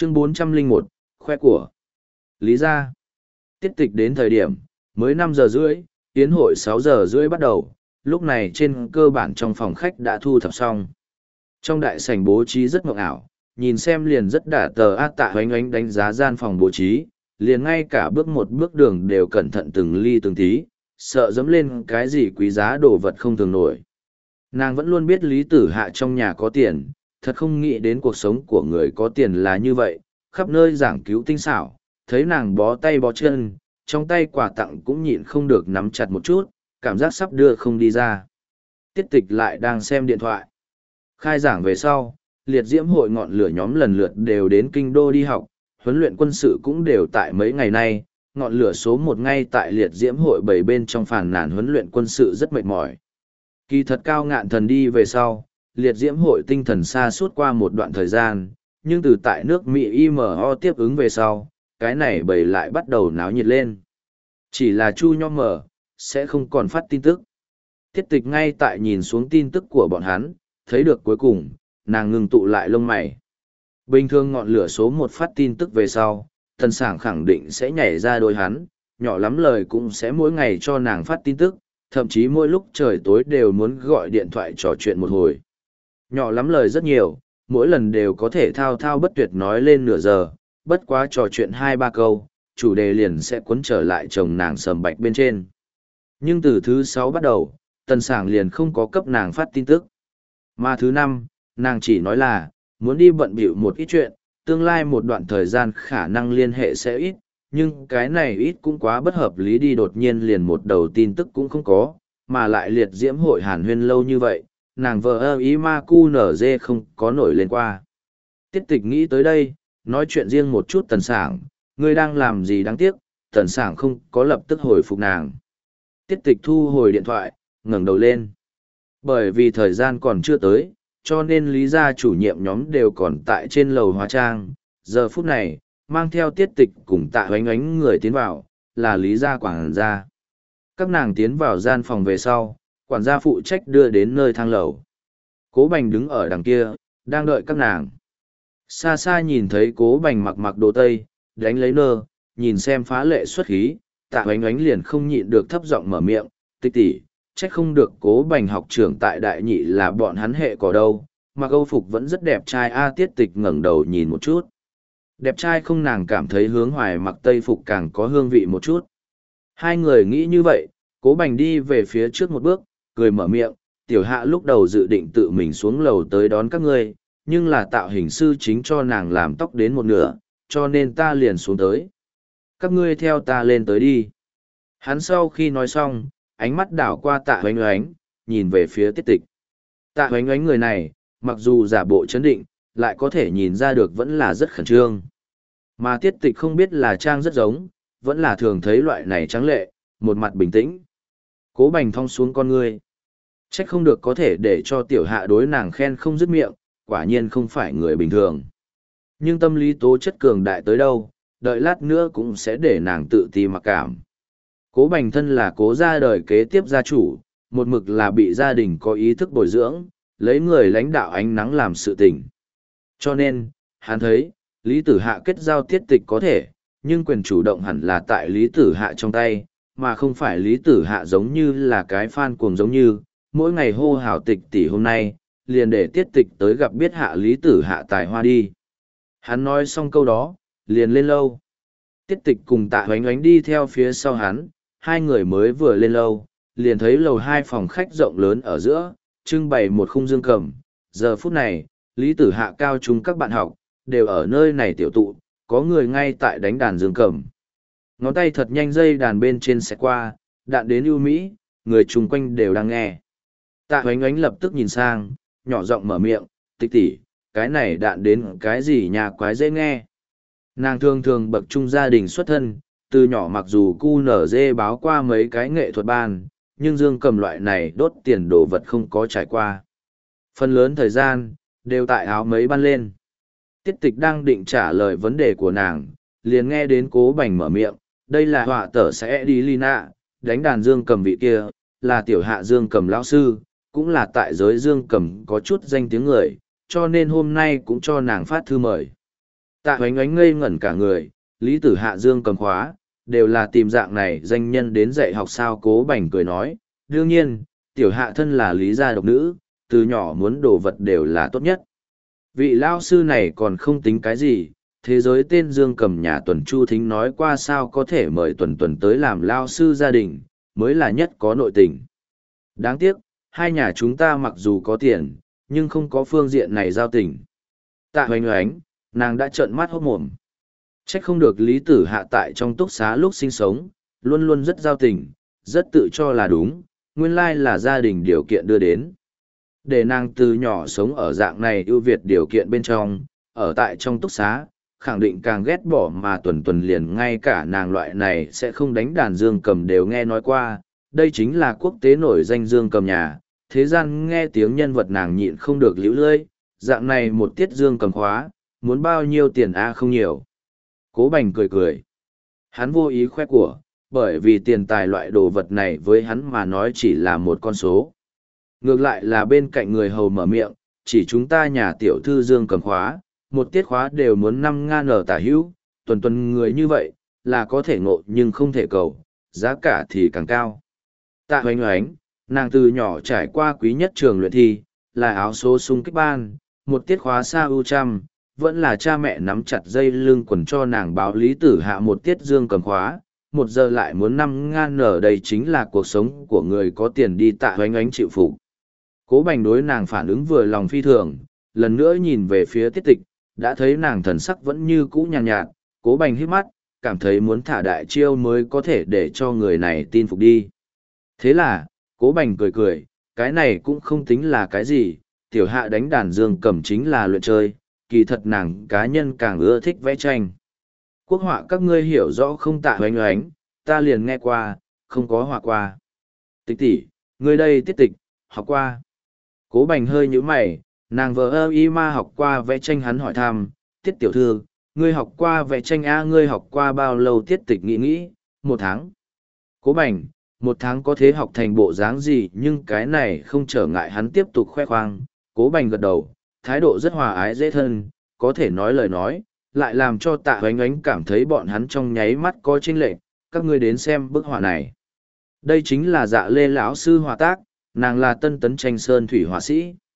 Chương 401, khoe của. Lý gia. Tiết tịch đến thời điểm, mới 5 giờ rưỡi, yến hội 6 giờ rưỡi bắt đầu, lúc này trên cơ bản trong phòng khách đã thu thập xong. Trong đại sảnh bố trí rất mộng ảo, nhìn xem liền rất đả tờ ác Tạ Hoánh Oánh đánh giá gian phòng bố trí, liền ngay cả bước một bước đường đều cẩn thận từng ly từng tí, sợ dẫm lên cái gì quý giá đồ vật không thường nổi. Nàng vẫn luôn biết Lý Tử Hạ trong nhà có tiền, thật không nghĩ đến cuộc sống của người có tiền là như vậy, khắp nơi giảng cứu tinh xảo, thấy nàng bó tay bó chân, trong tay quà tặng cũng nhịn không được nắm chặt một chút, cảm giác sắp đưa không đi ra. Tiết tịch lại đang xem điện thoại. Khai giảng về sau, liệt diễm hội ngọn lửa nhóm lần lượt đều đến kinh đô đi học, huấn luyện quân sự cũng đều tại mấy ngày nay, ngọn lửa số 1 ngay tại liệt diễm hội 7 bên trong phàn nàn huấn luyện quân sự rất mệt mỏi. Kỳ thật Cao Ngạn Thần đi về sau, liệt diễm hội tinh thần xa suốt qua một đoạn thời gian, nhưng từ tại nước Mỹ IMO tiếp ứng về sau, cái này bầy lại bắt đầu náo nhiệt lên. Chỉ là Chu Nho Mở, sẽ không còn phát tin tức. Tiết tịch ngay tại nhìn xuống tin tức của bọn hắn, thấy được cuối cùng, nàng ngừng tụ lại lông mày. Bình thường ngọn lửa số 1 phát tin tức về sau, Tần Sảng khẳng định sẽ nhảy ra đôi hắn, nhỏ lắm lời cũng sẽ mỗi ngày cho nàng phát tin tức, thậm chí mỗi lúc trời tối đều muốn gọi điện thoại trò chuyện một hồi. Nhỏ lắm lời rất nhiều, mỗi lần đều có thể thao thao bất tuyệt nói lên nửa giờ, bất quá trò chuyện 2-3 câu, chủ đề liền sẽ cuốn trở lại chồng nàng sầm bạch bên trên. Nhưng từ thứ 6 bắt đầu, Tần Sảng liền không có cấp nàng phát tin tức. Mà thứ 5, nàng chỉ nói là, muốn đi bận bịu một ít chuyện, tương lai một đoạn thời gian khả năng liên hệ sẽ ít, nhưng cái này ít cũng quá bất hợp lý đi, đột nhiên liền một đầu tin tức cũng không có, mà lại liệt diễm hội hàn huyên lâu như vậy, nàng vợ ơ ý ma cu nở dê không có nổi lên qua. Tiết tịch nghĩ tới đây, nói chuyện riêng một chút Tần Sảng, ngươi đang làm gì đáng tiếc, Tần Sảng không có lập tức hồi phục nàng. Tiết tịch thu hồi điện thoại, ngẩng đầu lên. Bởi vì thời gian còn chưa tới, cho nên lý gia chủ nhiệm nhóm đều còn tại trên lầu hóa trang. Giờ phút này, mang theo Tiết tịch cùng Tạ Hoánh Oánh người tiến vào, là lý gia quản gia. Các nàng tiến vào gian phòng về sau, quản gia phụ trách đưa đến nơi thang lầu. Cố Bành đứng ở đằng kia, đang đợi các nàng. Xa xa nhìn thấy Cố Bành mặc đồ tây, đánh lấy nơ, nhìn xem phá lệ xuất khí, Tạ Hoánh Oánh liền không nhịn được thấp giọng mở miệng, tịch tỷ, trách không được Cố Bành học trưởng tại đại nhị là bọn hắn hệ cỏ đâu, mà Âu phục vẫn rất đẹp trai. Tiết tịch ngẩng đầu nhìn một chút. Đẹp trai không, nàng cảm thấy Hướng Hoài mặc tây phục càng có hương vị một chút. Hai người nghĩ như vậy, Cố Bành đi về phía trước một bước, cười mở miệng, tiểu hạ lúc đầu dự định tự mình xuống lầu tới đón các ngươi, nhưng là tạo hình sư chính cho nàng làm tóc đến một nửa, cho nên ta liền xuống tới. Các ngươi theo ta lên tới đi. Hắn sau khi nói xong, ánh mắt đảo qua Tạ Hoánh Oánh, nhìn về phía Tiết tịch. Tạ Hoánh Oánh người này, mặc dù giả bộ chấn định, lại có thể nhìn ra được vẫn là rất khẩn trương. Mà Tiết tịch không biết là trang rất giống, vẫn là thường thấy loại này trắng lệ, một mặt bình tĩnh. Cố Bành thong xuống con ngươi. Trách không được có thể để cho tiểu hạ đối nàng khen không dứt miệng, quả nhiên không phải người bình thường. Nhưng tâm lý tố chất cường đại tới đâu, đợi lát nữa cũng sẽ để nàng tự ti mặc cảm. Cố Bành thân là Cố gia đời kế tiếp gia chủ, một mực là bị gia đình có ý thức bồi dưỡng, lấy người lãnh đạo ánh nắng làm sự tình. Cho nên, hắn thấy, Lý Tử Hạ kết giao Tiết tịch có thể, nhưng quyền chủ động hẳn là tại Lý Tử Hạ trong tay, mà không phải Lý Tử Hạ giống như là cái fan cuồng giống như, mỗi ngày hô hào tịch tỷ hôm nay, liền để Tiết tịch tới gặp biết hạ Lý Tử Hạ tài hoa đi. Hắn nói xong câu đó, liền lên lâu. Tiết tịch cùng Tạ Hoánh Oánh đi theo phía sau hắn, hai người mới vừa lên lâu, liền thấy lầu 2 phòng khách rộng lớn ở giữa, trưng bày một khung dương cầm. Giờ phút này, Lý Tử Hạ cao trung các bạn học, đều ở nơi này tiểu tụ, có người ngay tại đánh đàn dương cầm. Ngón tay thật nhanh dây đàn bên trên xẹt qua, đạn đến ưu mỹ, người chung quanh đều đang nghe. Tạ Hoánh Oánh lập tức nhìn sang, nhỏ giọng mở miệng, tịch tỷ, cái này đạn đến cái gì nhà quái dễ nghe. Nàng thường thường bậc trung gia đình xuất thân, từ nhỏ mặc dù cu nở dê báo qua mấy cái nghệ thuật ban, nhưng dương cầm loại này đốt tiền đồ vật không có trải qua. Phần lớn thời gian, đều tại áo mấy ban lên. Tiết tịch đang định trả lời vấn đề của nàng, liền nghe đến Cố Bành mở miệng, đây là họa tở sẽ đi Lina, đánh đàn dương cầm vị kia, là tiểu hạ dương cầm lão sư, cũng là tại giới dương cầm có chút danh tiếng người, cho nên hôm nay cũng cho nàng phát thư mời. Tạ Hoánh Ánh ngây ngẩn cả người, Lý Tử Hạ dương cầm khóa, đều là tìm dạng này danh nhân đến dạy học sao. Cố Bành cười nói, đương nhiên, tiểu hạ thân là Lý gia độc nữ, từ nhỏ muốn đồ vật đều là tốt nhất. Vị lao sư này còn không tính cái gì, thế giới tên Dương Cầm nhà Tuần Chu Thính nói qua sao có thể mời Tuần Tuần tới làm lao sư gia đình, mới là nhất có nội tình. Đáng tiếc, hai nhà chúng ta mặc dù có tiền, nhưng không có phương diện này giao tình. Tạ Hoánh Oánh, nàng đã trợn mắt hốt mồm. Trách không được Lý Tử Hạ tại trong túc xá lúc sinh sống, luôn luôn rất giao tình, rất tự cho là đúng, nguyên lai là gia đình điều kiện đưa đến. Để nàng từ nhỏ sống ở dạng này ưu việt điều kiện bên trong, ở tại trong túc xá, khẳng định càng ghét bỏ mà Tuần Tuần liền ngay cả nàng loại này sẽ không đánh đàn dương cầm đều nghe nói qua, đây chính là quốc tế nổi danh dương cầm nhà, thế gian nghe tiếng nhân vật nàng nhịn không được liễu lơi, dạng này một tiết dương cầm khóa, muốn bao nhiêu tiền a không nhiều. Cố Bành cười cười. Hắn vô ý khoe của, bởi vì tiền tài loại đồ vật này với hắn mà nói chỉ là một con số. Ngược lại là bên cạnh người hầu mở miệng, chỉ chúng ta nhà tiểu thư dương cầm khóa, một tiết khóa đều muốn 5.000 ở tả hữu, tuần tuần người như vậy, là có thể ngộ nhưng không thể cầu, giá cả thì càng cao. Tạ Hoánh Oánh, nàng từ nhỏ trải qua quý nhất trường luyện thi, là áo số sung kích ban, một tiết khóa xa ưu trăm, vẫn là cha mẹ nắm chặt dây lưng quần cho nàng báo Lý Tử Hạ một tiết dương cầm khóa, một giờ lại muốn 5.000 ở đây chính là cuộc sống của người có tiền đi. Tạ Hoánh Oánh chịu phục. Cố Bành đối nàng phản ứng vừa lòng phi thường, lần nữa nhìn về phía Tiết Tịch, đã thấy nàng thần sắc vẫn như cũ nhàn nhạt, Cố Bành hít mắt, cảm thấy muốn thả đại chiêu mới có thể để cho người này tin phục đi. Thế là, Cố Bành cười cười, cái này cũng không tính là cái gì, tiểu hạ đánh đàn dương cầm chính là luyện chơi, kỳ thật nàng cá nhân càng ưa thích vẽ tranh. Quốc họa các ngươi hiểu rõ không? Tạ Hoánh Oánh, ta liền nghe qua, không có họa qua. Tịch tỷ, ngươi đây Tiết Tịch, học qua. Cố Bành hơi nhíu mày, nàng vợ ơ y ma học qua vẽ tranh. Hắn hỏi thăm, Tiết tiểu thư, ngươi học qua vẽ tranh a? Ngươi học qua bao lâu? Tiết Tịch nghĩ, 1 tháng. Cố Bành, 1 tháng có thể học thành bộ dáng gì? Nhưng cái này không trở ngại hắn tiếp tục khoe khoang. Cố Bành gật đầu, thái độ rất hòa ái dễ thân, có thể nói lời nói, lại làm cho Tạ Hoánh Oánh cảm thấy bọn hắn trong nháy mắt có chênh lệch. Các ngươi đến xem bức họa này. Đây chính là Dạ Lê lão sư họa tác, nàng là Tân Tấn tranh sơn thủy họa sĩ.